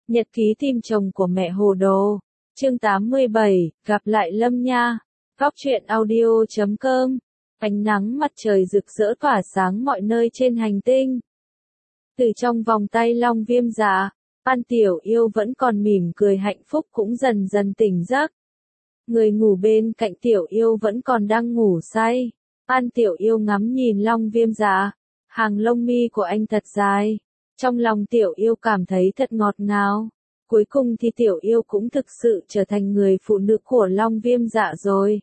Nhật ký tìm chồng của mẹ hồ đồ. Chương 87, gặp lại Lâm Nha. Góc truyện audio.com. Ánh nắng mặt trời rực rỡ tỏa sáng mọi nơi trên hành tinh. Từ trong vòng tay Long Viêm Dạ, An Tiểu Yêu vẫn còn mỉm cười hạnh phúc cũng dần dần tỉnh giấc. Người ngủ bên cạnh Tiểu Yêu vẫn còn đang ngủ say. An Tiểu Yêu ngắm nhìn Long Viêm Dạ, hàng lông mi của anh thật dài. Trong lòng Tiểu Yêu cảm thấy thật ngọt ngào. Cuối cùng thì Tiểu Yêu cũng thực sự trở thành người phụ nữ của Long Viêm Dạ rồi.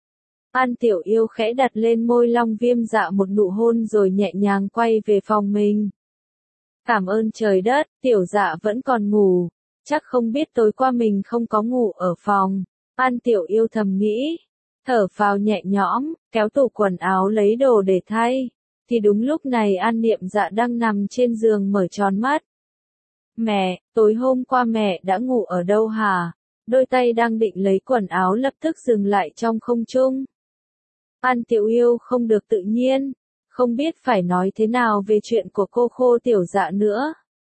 An Tiểu Yêu khẽ đặt lên môi Long Viêm Dạ một nụ hôn rồi nhẹ nhàng quay về phòng mình. Cảm ơn trời đất, Tiểu Dạ vẫn còn ngủ. Chắc không biết tối qua mình không có ngủ ở phòng. An Tiểu Yêu thầm nghĩ. Thở phào nhẹ nhõm, kéo tủ quần áo lấy đồ để thay. Thì đúng lúc này An Niệm Dạ đang nằm trên giường mở tròn mắt. Mẹ, tối hôm qua mẹ đã ngủ ở đâu hả? Đôi tay đang định lấy quần áo lập tức dừng lại trong không trung. An Tiểu Yêu không được tự nhiên, không biết phải nói thế nào về chuyện của cô Khô Tiểu Dạ nữa.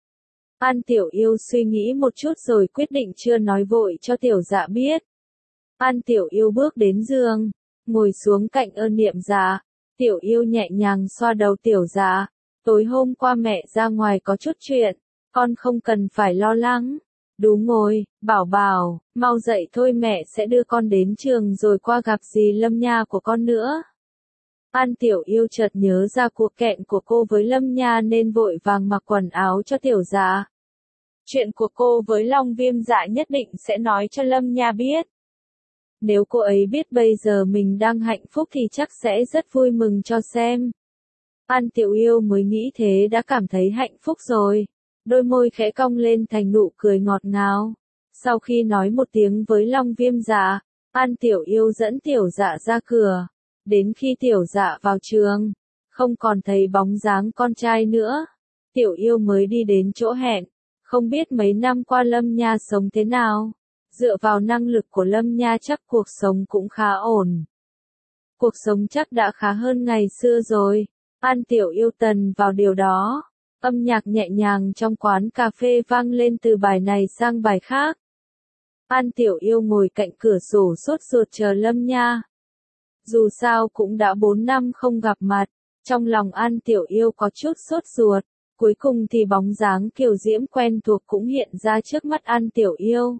An Tiểu Yêu suy nghĩ một chút rồi quyết định chưa nói vội cho Tiểu Dạ biết. An Tiểu Yêu bước đến giường, ngồi xuống cạnh An Niệm Dạ. Tiểu Yêu nhẹ nhàng xoa đầu Tiểu Dạ. Tối hôm qua mẹ ra ngoài có chút chuyện, con không cần phải lo lắng. Đúng rồi, Bảo Bảo, mau dậy thôi mẹ sẽ đưa con đến trường rồi qua gặp dì Lâm Nha của con nữa. An Tiểu Yêu chợt nhớ ra cuộc hẹn của cô với Lâm Nha nên vội vàng mặc quần áo cho Tiểu Dạ. Chuyện của cô với Long Viêm Dạ nhất định sẽ nói cho Lâm Nha biết. Nếu cô ấy biết bây giờ mình đang hạnh phúc thì chắc sẽ rất vui mừng cho xem. An Tiểu Yêu mới nghĩ thế đã cảm thấy hạnh phúc rồi. Đôi môi khẽ cong lên thành nụ cười ngọt ngào. Sau khi nói một tiếng với Long Viêm Dạ, An Tiểu Yêu dẫn Tiểu Dạ ra cửa. Đến khi Tiểu Dạ vào trường, không còn thấy bóng dáng con trai nữa. Tiểu Yêu mới đi đến chỗ hẹn. Không biết mấy năm qua Lâm Nha sống thế nào. Dựa vào năng lực của Lâm Nha chắc cuộc sống cũng khá ổn. Cuộc sống chắc đã khá hơn ngày xưa rồi. An Tiểu Yêu tần vào điều đó. Âm nhạc nhẹ nhàng trong quán cà phê vang lên từ bài này sang bài khác. An Tiểu Yêu ngồi cạnh cửa sổ sốt ruột chờ Lâm Nha. Dù sao cũng đã 4 năm không gặp mặt, trong lòng An Tiểu Yêu có chút sốt ruột. Cuối cùng thì bóng dáng kiều diễm quen thuộc cũng hiện ra trước mắt An Tiểu Yêu.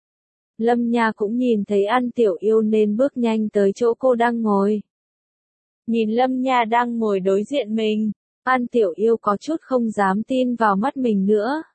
Lâm Nha cũng nhìn thấy An Tiểu Yêu nên bước nhanh tới chỗ cô đang ngồi. Nhìn Lâm Nha đang ngồi đối diện mình, An Tiểu Yêu có chút không dám tin vào mắt mình nữa.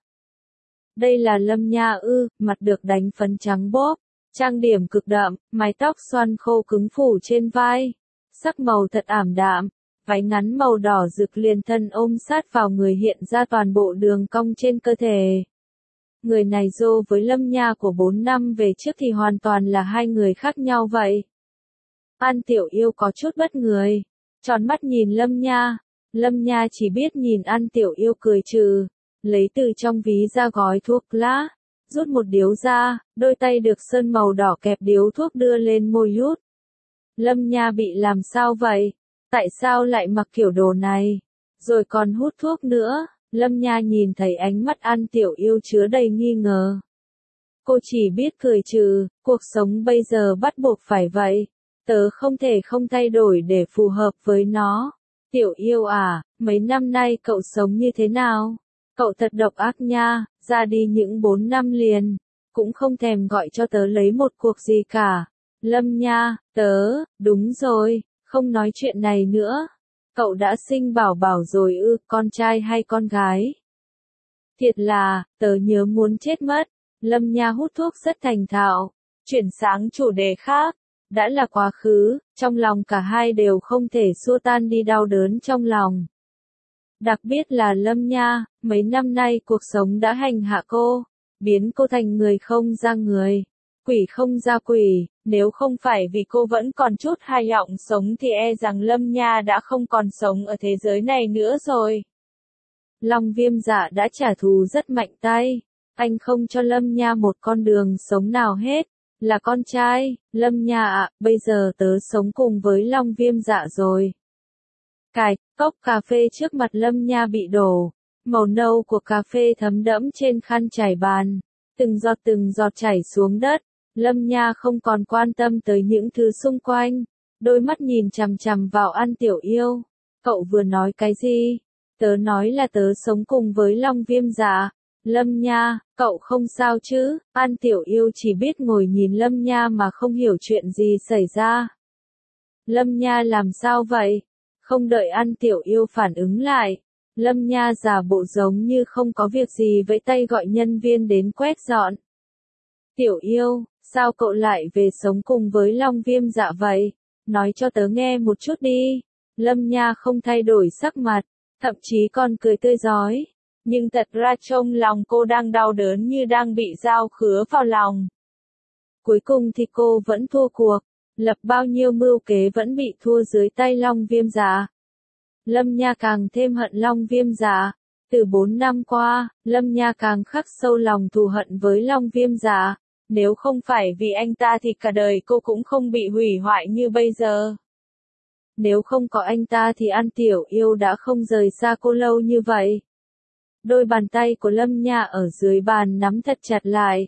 Đây là Lâm Nha ư? Mặt được đánh phấn trắng bốp, trang điểm cực đậm, mái tóc xoăn khô cứng phủ trên vai, sắc màu thật ảm đạm, váy ngắn màu đỏ rực liền thân ôm sát vào người hiện ra toàn bộ đường cong trên cơ thể. Người này dô với Lâm Nha của 4 năm về trước thì hoàn toàn là hai người khác nhau vậy. An Tiểu Yêu có chút bất người, tròn mắt nhìn Lâm Nha. Lâm Nha chỉ biết nhìn An Tiểu Yêu cười trừ, lấy từ trong ví ra gói thuốc lá, rút một điếu ra, đôi tay được sơn màu đỏ kẹp điếu thuốc đưa lên môi hút. Lâm Nha bị làm sao vậy? Tại sao lại mặc kiểu đồ này? Rồi còn hút thuốc nữa? Lâm Nha nhìn thấy ánh mắt An Tiểu Yêu chứa đầy nghi ngờ. Cô chỉ biết cười trừ, cuộc sống bây giờ bắt buộc phải vậy. Tớ không thể không thay đổi để phù hợp với nó. Tiểu Yêu à, mấy năm nay cậu sống như thế nào? Cậu thật độc ác nha, ra đi những 4 năm liền. Cũng không thèm gọi cho tớ lấy một cuộc gì cả. Lâm Nha, đúng rồi, không nói chuyện này nữa. Cậu đã sinh Bảo Bảo rồi ư, con trai hay con gái? Thiệt là, tớ nhớ muốn chết mất. Lâm Nha hút thuốc rất thành thạo. Chuyển sang chủ đề khác. Đã là quá khứ, trong lòng cả hai đều không thể xua tan đi đau đớn trong lòng. Đặc biệt là Lâm Nha, mấy năm nay cuộc sống đã hành hạ cô, biến cô thành người không ra người, quỷ không ra quỷ, nếu không phải vì cô vẫn còn chút hy vọng sống thì e rằng Lâm Nha đã không còn sống ở thế giới này nữa rồi. Long Viêm Dạ đã trả thù rất mạnh tay, anh không cho Lâm Nha một con đường sống nào hết. Là con trai, Lâm Nha ạ, bây giờ tớ sống cùng với Long Viêm Dạ rồi. Cạch, cốc cà phê trước mặt Lâm Nha bị đổ, Màu nâu của cà phê thấm đẫm trên khăn trải bàn, từng giọt chảy xuống đất. Lâm Nha không còn quan tâm tới những thứ xung quanh, đôi mắt nhìn chằm chằm vào An Tiểu Yêu. Cậu vừa nói cái gì? Tớ nói là tớ sống cùng với Long Viêm Dạ. Lâm Nha, cậu không sao chứ? An Tiểu Yêu chỉ biết ngồi nhìn Lâm Nha mà không hiểu chuyện gì xảy ra. Lâm Nha làm sao vậy? Không đợi An Tiểu Yêu phản ứng lại, Lâm Nha giả bộ giống như không có việc gì vẫy tay gọi nhân viên đến quét dọn. Tiểu Yêu, sao cậu lại về sống cùng với Long Viêm Dạ vậy? Nói cho tớ nghe một chút đi. Lâm Nha không thay đổi sắc mặt, thậm chí còn cười tươi rói. Nhưng thật ra trong lòng cô đang đau đớn như đang bị dao khứa vào lòng. Cuối cùng thì cô vẫn thua cuộc, lập bao nhiêu mưu kế vẫn bị thua dưới tay Long Viêm Dạ. Lâm Nha càng thêm hận Long Viêm Dạ. Từ 4 năm qua, Lâm Nha càng khắc sâu lòng thù hận với Long Viêm Dạ. Nếu không phải vì anh ta thì cả đời cô cũng không bị hủy hoại như bây giờ. Nếu không có anh ta thì An Tiểu Yêu đã không rời xa cô lâu như vậy. Đôi bàn tay của Lâm Nha ở dưới bàn nắm thật chặt lại.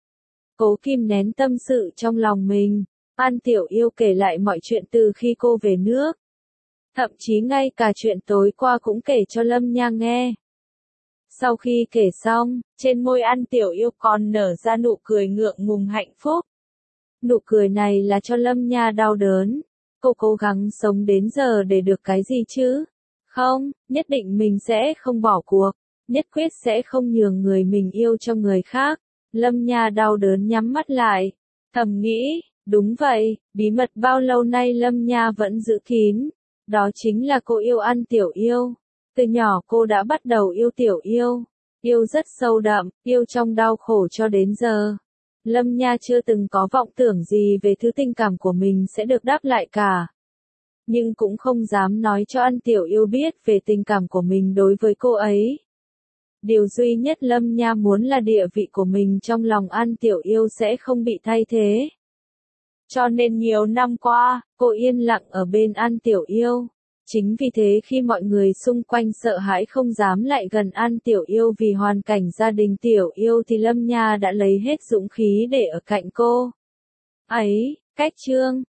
Cố kìm nén tâm sự trong lòng mình, An Tiểu Yêu kể lại mọi chuyện từ khi cô về nước. Thậm chí ngay cả chuyện tối qua cũng kể cho Lâm Nha nghe. Sau khi kể xong, trên môi An Tiểu Yêu còn nở ra nụ cười ngượng ngùng hạnh phúc. Nụ cười này là cho Lâm Nha đau đớn. Cô cố gắng sống đến giờ để được cái gì chứ? Không, nhất định mình sẽ không bỏ cuộc. Nhất quyết sẽ không nhường người mình yêu cho người khác. Lâm Nha đau đớn nhắm mắt lại. Thầm nghĩ, đúng vậy, bí mật bao lâu nay Lâm Nha vẫn giữ kín. Đó chính là cô yêu An Tiểu Yêu. Từ nhỏ cô đã bắt đầu yêu Tiểu Yêu. Yêu rất sâu đậm, yêu trong đau khổ cho đến giờ. Lâm Nha chưa từng có vọng tưởng gì về thứ tình cảm của mình sẽ được đáp lại cả. Nhưng cũng không dám nói cho An Tiểu Yêu biết về tình cảm của mình đối với cô ấy. Điều duy nhất Lâm Nha muốn là địa vị của mình trong lòng An Tiểu Yêu sẽ không bị thay thế. Cho nên nhiều năm qua, cô yên lặng ở bên An Tiểu Yêu. Chính vì thế khi mọi người xung quanh sợ hãi không dám lại gần An Tiểu Yêu vì hoàn cảnh gia đình Tiểu Yêu thì Lâm Nha đã lấy hết dũng khí để ở cạnh cô. Ấy, cách chương